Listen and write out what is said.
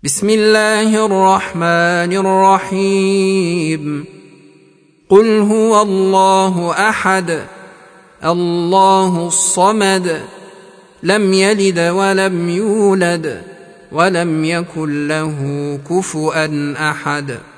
بسم الله الرحمن الرحيم. قل هو الله أحد الله الصمد لم يلد ولم يولد ولم يكن له كفؤا أحد.